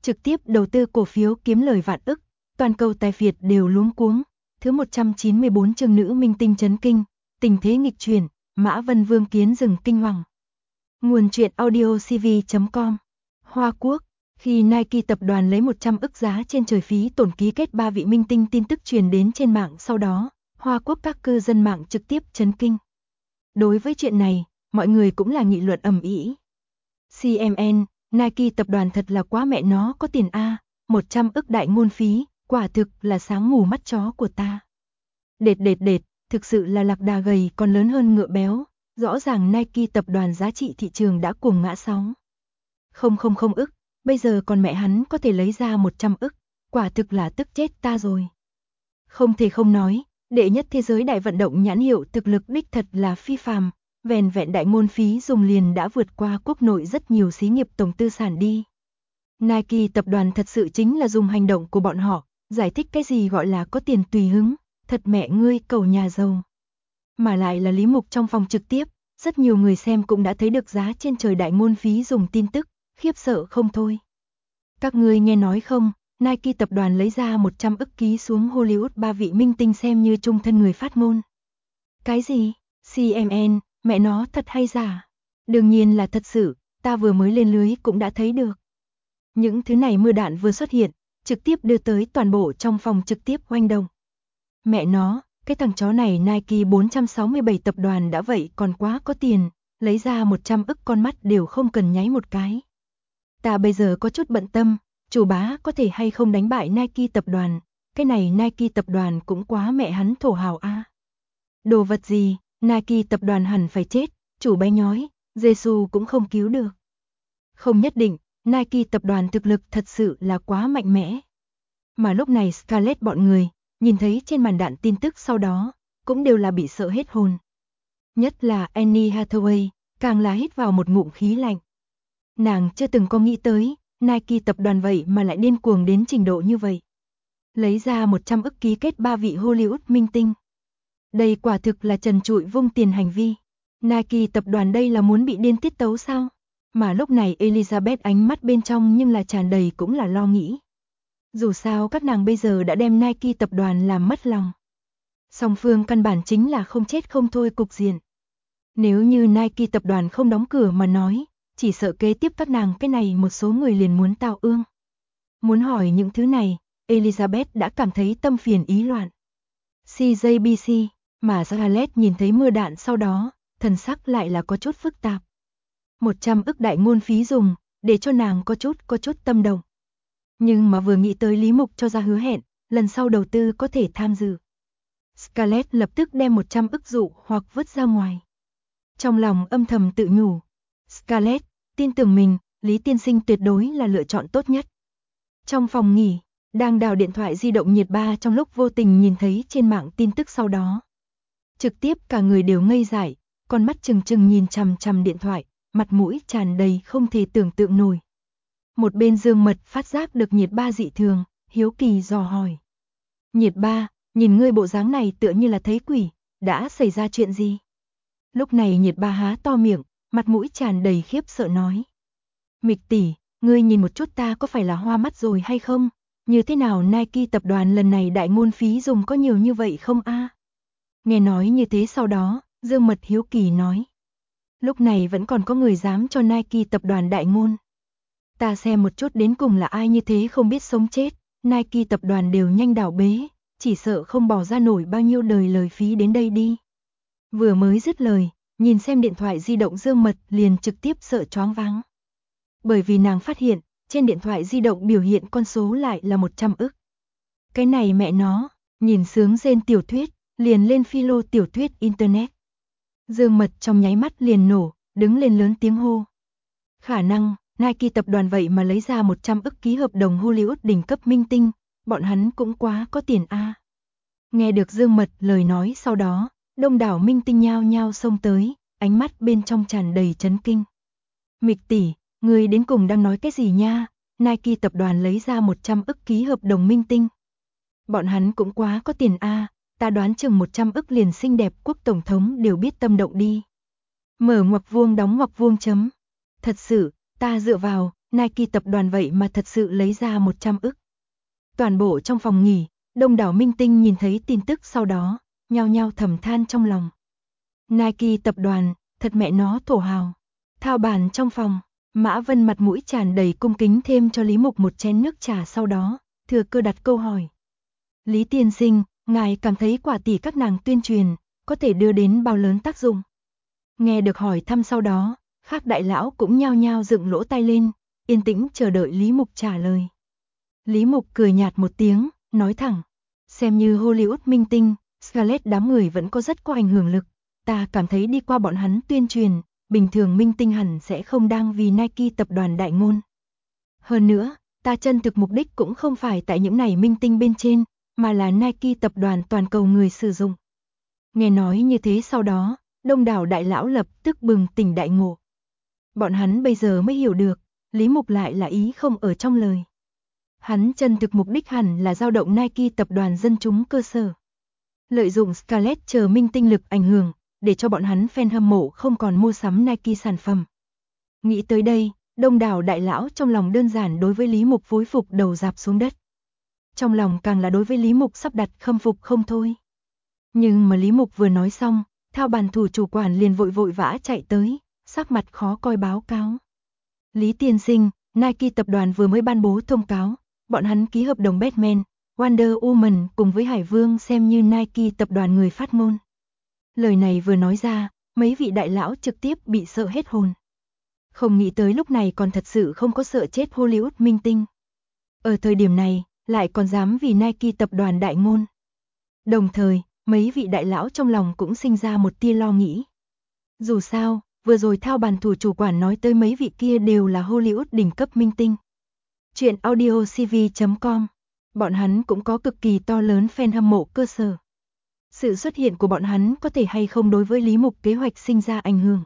trực tiếp đầu tư cổ phiếu kiếm lời vạn ức, toàn cầu tài phiệt đều luống cuống. Thứ 194 chương nữ minh tinh chấn kinh, tình thế nghịch chuyển, Mã Vân Vương kiến rừng kinh hoàng. Nguồn truyện audio cv.com. Hoa Quốc, khi Nike tập đoàn lấy 100 ức giá trên trời phí tổn ký kết 3 vị minh tinh, tin tức truyền đến trên mạng sau đó, Hoa Quốc các cư dân mạng trực tiếp chấn kinh. Đối với chuyện này, mọi người cũng là nghị luận ầm ĩ. CMN, Nike tập đoàn thật là quá mẹ nó có tiền a, 100 ức đại ngôn phí, quả thực là sáng ngủ mắt chó của ta. Đệt, thực sự là lạc đà gầy còn lớn hơn ngựa béo, rõ ràng Nike tập đoàn giá trị thị trường đã cuồng ngã sóng. Không ức, bây giờ còn mẹ hắn có thể lấy ra 100 ức, quả thực là tức chết ta rồi. Không thể không nói, đệ nhất thế giới đại vận động nhãn hiệu thực lực đích thật là phi phàm, vẻn vẹn đại ngôn phí dùng liền đã vượt qua quốc nội rất nhiều xí nghiệp tổng tư sản đi. Nike tập đoàn thật sự chính là dùng hành động của bọn họ, giải thích cái gì gọi là có tiền tùy hứng, thật mẹ ngươi cầu nhà giàu. Mà lại là Lý Mục trong phòng trực tiếp, rất nhiều người xem cũng đã thấy được giá trên trời đại ngôn phí dùng tin tức, khiếp sợ không thôi. Các ngươi nghe nói không, Nike tập đoàn lấy ra 100 ức ký xuống Hollywood 3 vị minh tinh xem như trung thân người phát ngôn. Cái gì? CMN, mẹ nó thật hay giả? Đương nhiên là thật sự, ta vừa mới lên lưới cũng đã thấy được. Những thứ này mưa đạn vừa xuất hiện, trực tiếp đưa tới toàn bộ trong phòng trực tiếp oanh động. Mẹ nó, cái thằng chó này Nike 467 tập đoàn đã vậy còn quá có tiền, lấy ra 100 ức con mắt đều không cần nháy một cái. Ta bây giờ có chút bận tâm, chủ bá có thể hay không đánh bại Nike tập đoàn, cái này Nike tập đoàn cũng quá mẹ hắn thổ hào a. Đồ vật gì, Nike tập đoàn hẳn phải chết, chủ bé nhói, Giê-xu cũng không cứu được. Không nhất định, Nike tập đoàn thực lực thật sự là quá mạnh mẽ. Mà lúc này Scarlett bọn người, nhìn thấy trên màn đạn tin tức sau đó, cũng đều là bị sợ hết hồn. Nhất là Anne Hathaway, càng là hít vào một ngụm khí lạnh. Nàng chưa từng có nghĩ tới, Nike tập đoàn vậy mà lại điên cuồng đến trình độ như vậy. Lấy ra 100 ức ký kết 3 vị Hollywood minh tinh. Đây quả thực là trần trụi vung tiền hành vi. Nike tập đoàn đây là muốn bị điên tiết tấu sao? Mà lúc này Elizabeth ánh mắt bên trong nhưng là tràn đầy cũng là lo nghĩ. Dù sao các nàng bây giờ đã đem Nike tập đoàn làm mất lòng. Song phương căn bản chính là không chết không thôi cục diện. Nếu như Nike tập đoàn không đóng cửa mà nói, chỉ sợ kế tiếp các nàng cái này một số người liền muốn tao ương. Muốn hỏi những thứ này, Elizabeth đã cảm thấy tâm phiền ý loạn. CJBC, mà Scarlett nhìn thấy mưa đạn sau đó, thần sắc lại là có chút phức tạp. 100 ức đại ngôn phí dùng, để cho nàng có chút tâm động. Nhưng mà vừa nghĩ tới Lý Mục cho ra hứa hẹn, lần sau đầu tư có thể tham dự. Scarlett lập tức đem 100 ức dụ hoặc vứt ra ngoài. Trong lòng âm thầm tự nhủ. Scarlett, tin tưởng mình, Lý tiên sinh tuyệt đối là lựa chọn tốt nhất. Trong phòng nghỉ, đang đào điện thoại di động Nhiệt Ba trong lúc vô tình nhìn thấy trên mạng tin tức sau đó. Trực tiếp cả người đều ngây dại, con mắt trừng trừng nhìn chằm chằm điện thoại, mặt mũi tràn đầy không thể tưởng tượng nổi. Một bên Dương Mật phát giác được Nhiệt Ba dị thường, hiếu kỳ dò hỏi. Nhiệt Ba, nhìn ngươi bộ dáng này tựa như là thấy quỷ, đã xảy ra chuyện gì? Lúc này Nhiệt Ba há to miệng, mặt mũi tràn đầy khiếp sợ nói. Mịch tỷ, ngươi nhìn một chút ta có phải là hoa mắt rồi hay không? Như thế nào Nike tập đoàn lần này đại ngôn phí dùng có nhiều như vậy không a? Nghe nói như thế sau đó, Dương Mật hiếu kỳ nói. Lúc này vẫn còn có người dám cho Nike tập đoàn đại ngôn. Ta xem một chút đến cùng là ai như thế không biết sống chết, Nike tập đoàn đều nhanh đảo bế, chỉ sợ không bỏ ra nổi bao nhiêu đời lời phí đến đây đi. Vừa mới dứt lời, nhìn xem điện thoại di động Dương Mật liền trực tiếp sợ choáng váng. Bởi vì nàng phát hiện, trên điện thoại di động biểu hiện con số lại là 100 ức. Cái này mẹ nó, nhìn sướng rên tiểu thuyết, liền lên philo tiểu thuyết internet. Dương Mật trong nháy mắt liền nổ, đứng lên lớn tiếng hô. Khả năng, Nike tập đoàn vậy mà lấy ra 100 ức ký hợp đồng Hollywood đỉnh cấp minh tinh, bọn hắn cũng quá có tiền a. Nghe được Dương Mật lời nói sau đó, đông đảo minh tinh nhao nhao xông tới, ánh mắt bên trong tràn đầy chấn kinh. Mịch tỷ, ngươi đến cùng đang nói cái gì nha? Nike tập đoàn lấy ra 100 ức ký hợp đồng minh tinh. Bọn hắn cũng quá có tiền a, ta đoán chừng 100 ức liền xinh đẹp quốc tổng thống đều biết tâm động đi. Mở ngoặc vuông đóng ngoặc vuông chấm. Thật sự, ta dựa vào, Nike tập đoàn vậy mà thật sự lấy ra 100 ức. Toàn bộ trong phòng nghỉ, đông đảo minh tinh nhìn thấy tin tức sau đó, nhao nhao thầm than trong lòng. Nike tập đoàn, thật mẹ nó thổ hào. Thao bàn trong phòng, Mã Vân mặt mũi tràn đầy cung kính thêm cho Lý Mục một chén nước trà, sau đó thừa cơ đặt câu hỏi. Lý tiên sinh, ngài cảm thấy quả tỷ các nàng tuyên truyền có thể đưa đến bao lớn tác dụng? Nghe được hỏi thăm sau đó, khác đại lão cũng nhao nhao dựng lỗ tai lên, yên tĩnh chờ đợi Lý Mục trả lời. Lý Mục cười nhạt một tiếng, nói thẳng, xem như Hollywood minh tinh, Scarlett đám người vẫn có rất có ảnh hưởng lực, ta cảm thấy đi qua bọn hắn tuyên truyền, bình thường minh tinh hẳn sẽ không đang vì Nike tập đoàn đại ngôn. Hơn nữa, ta chân thực mục đích cũng không phải tại những này minh tinh bên trên, mà là Nike tập đoàn toàn cầu người sử dụng. Nghe nói như thế sau đó, đông đảo đại lão lập tức bừng tỉnh đại ngộ. Bọn hắn bây giờ mới hiểu được, Lý Mục lại là ý không ở trong lời. Hắn chân thực mục đích hẳn là dao động Nike tập đoàn dân chúng cơ sở. Lợi dụng Scarlett chờ minh tinh lực ảnh hưởng, để cho bọn hắn fan hâm mộ không còn mua sắm Nike sản phẩm. Nghĩ tới đây, đông đảo đại lão trong lòng đơn giản đối với Lý Mục phối phục đầu rạp xuống đất. Trong lòng càng là đối với Lý Mục sắp đặt khâm phục không thôi. Nhưng mà Lý Mục vừa nói xong, thao bàn thủ chủ quản liền vội vã chạy tới, sắc mặt khó coi báo cáo. Lý tiên sinh, Nike tập đoàn vừa mới ban bố thông cáo, bọn hắn ký hợp đồng Batman, Wonder Woman cùng với Hải Vương xem như Nike tập đoàn người phát ngôn. Lời này vừa nói ra, mấy vị đại lão trực tiếp bị sợ hết hồn. Không nghĩ tới lúc này còn thật sự không có sợ chết Hollywood minh tinh. Ở thời điểm này, lại còn dám vì Nike tập đoàn đại ngôn. Đồng thời, mấy vị đại lão trong lòng cũng sinh ra một tia lo nghĩ. Dù sao, vừa rồi thao bàn thủ chủ quản nói tới mấy vị kia đều là Hollywood đỉnh cấp minh tinh. Chuyện audiocv.com, bọn hắn cũng có cực kỳ to lớn fan hâm mộ cơ sở. Sự xuất hiện của bọn hắn có thể hay không đối với Lý Mục kế hoạch sinh ra ảnh hưởng.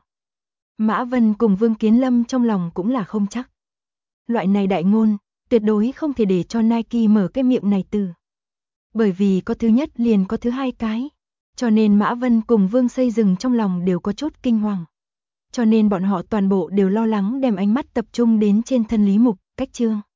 Mã Vân cùng Vương Kiến Lâm trong lòng cũng là không chắc. Loại này đại ngôn, tuyệt đối không thể để cho Nike mở cái miệng này từ. Bởi vì có thứ nhất liền có thứ hai cái. Cho nên Mã Vân cùng Vương Xây Rừng trong lòng đều có chút kinh hoàng. Cho nên bọn họ toàn bộ đều lo lắng đem ánh mắt tập trung đến trên thân Lý Mục, cách chương.